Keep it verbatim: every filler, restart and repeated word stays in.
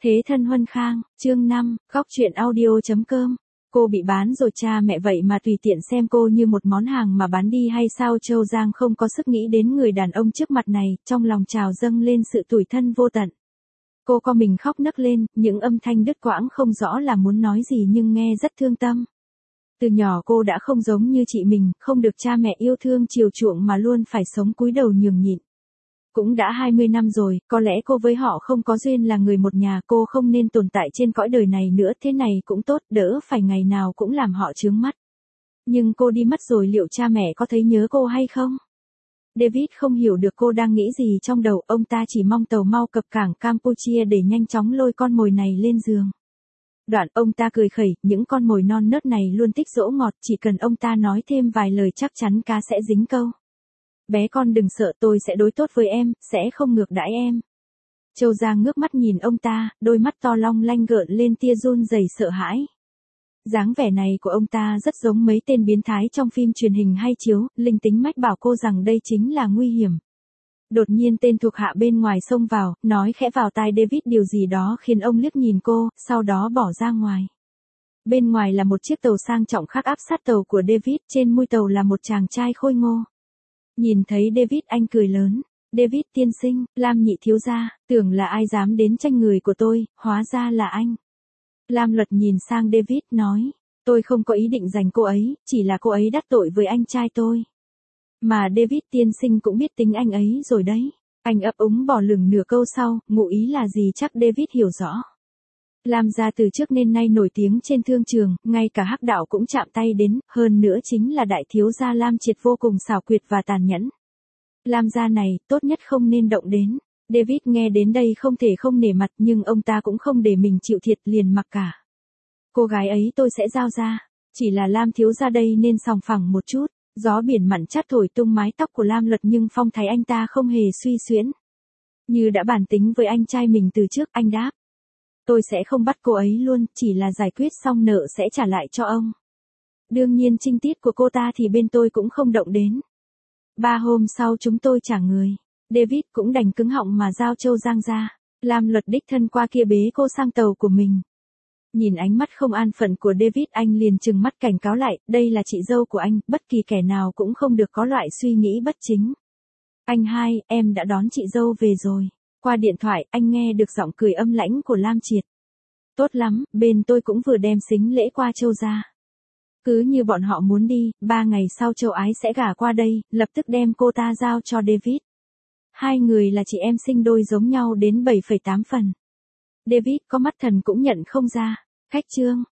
Thế thân huân khang, chương năm, góc truyện audio.com. Cô bị bán rồi cha mẹ vậy mà tùy tiện xem cô như một món hàng mà bán đi hay sao? Châu Giang không có sức nghĩ đến người đàn ông trước mặt này, trong lòng trào dâng lên sự tủi thân vô tận. Cô co mình khóc nấc lên, những âm thanh đứt quãng không rõ là muốn nói gì nhưng nghe rất thương tâm. Từ nhỏ cô đã không giống như chị mình, không được cha mẹ yêu thương chiều chuộng mà luôn phải sống cúi đầu nhường nhịn. Cũng đã hai mươi năm rồi, có lẽ cô với họ không có duyên là người một nhà, cô không nên tồn tại trên cõi đời này nữa, thế này cũng tốt, đỡ phải ngày nào cũng làm họ chướng mắt. Nhưng cô đi mất rồi liệu cha mẹ có thấy nhớ cô hay không? David không hiểu được cô đang nghĩ gì trong đầu, ông ta chỉ mong tàu mau cập cảng Campuchia để nhanh chóng lôi con mồi này lên giường. Đoạn ông ta cười khẩy, những con mồi non nớt này luôn thích dỗ ngọt, chỉ cần ông ta nói thêm vài lời chắc chắn cá sẽ dính câu. Bé con đừng sợ, tôi sẽ đối tốt với em, sẽ không ngược đãi em. Châu Giang ngước mắt nhìn ông ta, đôi mắt to long lanh gợn lên tia run rẩy sợ hãi. Dáng vẻ này của ông ta rất giống mấy tên biến thái trong phim truyền hình hay chiếu, linh tính mách bảo cô rằng đây chính là nguy hiểm. Đột nhiên tên thuộc hạ bên ngoài xông vào, nói khẽ vào tai David điều gì đó khiến ông liếc nhìn cô, sau đó bỏ ra ngoài. Bên ngoài là một chiếc tàu sang trọng khác áp sát tàu của David, trên mui tàu là một chàng trai khôi ngô. Nhìn thấy David anh cười lớn. David tiên sinh, Lam nhị thiếu gia, tưởng là ai dám đến tranh người của tôi, hóa ra là anh. Lam Luật nhìn sang David nói, tôi không có ý định giành cô ấy, chỉ là cô ấy đắc tội với anh trai tôi. Mà David tiên sinh cũng biết tính anh ấy rồi đấy. Anh ấp úng bỏ lửng nửa câu sau, ngụ ý là gì chắc David hiểu rõ. Lam gia từ trước nên nay nổi tiếng trên thương trường, ngay cả Hắc đạo cũng chạm tay đến, hơn nữa chính là đại thiếu gia Lam Triệt vô cùng xảo quyệt và tàn nhẫn. Lam gia này, tốt nhất không nên động đến. David nghe đến đây không thể không nể mặt nhưng ông ta cũng không để mình chịu thiệt liền mặc cả. Cô gái ấy tôi sẽ giao ra, chỉ là Lam thiếu gia đây nên sòng phẳng một chút. Gió biển mặn chát thổi tung mái tóc của Lam Luật nhưng phong thái anh ta không hề suy xuyễn. Như đã bàn tính với anh trai mình từ trước, anh đáp. Tôi sẽ không bắt cô ấy luôn, chỉ là giải quyết xong nợ sẽ trả lại cho ông. Đương nhiên trinh tiết của cô ta thì bên tôi cũng không động đến. Ba hôm sau chúng tôi trả người. David cũng đành cứng họng mà giao Châu Giang ra. Lam Luật đích thân qua kia bế cô sang tàu của mình. Nhìn ánh mắt không an phận của David anh liền trừng mắt cảnh cáo lại, đây là chị dâu của anh, bất kỳ kẻ nào cũng không được có loại suy nghĩ bất chính. Anh hai, em đã đón chị dâu về rồi. Qua điện thoại, anh nghe được giọng cười âm lãnh của Lam Triệt. Tốt lắm, bên tôi cũng vừa đem sính lễ qua Châu ra. Cứ như bọn họ muốn đi, ba ngày sau Châu Ái sẽ gả qua đây, lập tức đem cô ta giao cho David. Hai người là chị em sinh đôi giống nhau đến bảy phẩy tám phần. David có mắt thần cũng nhận không ra. Khách trương,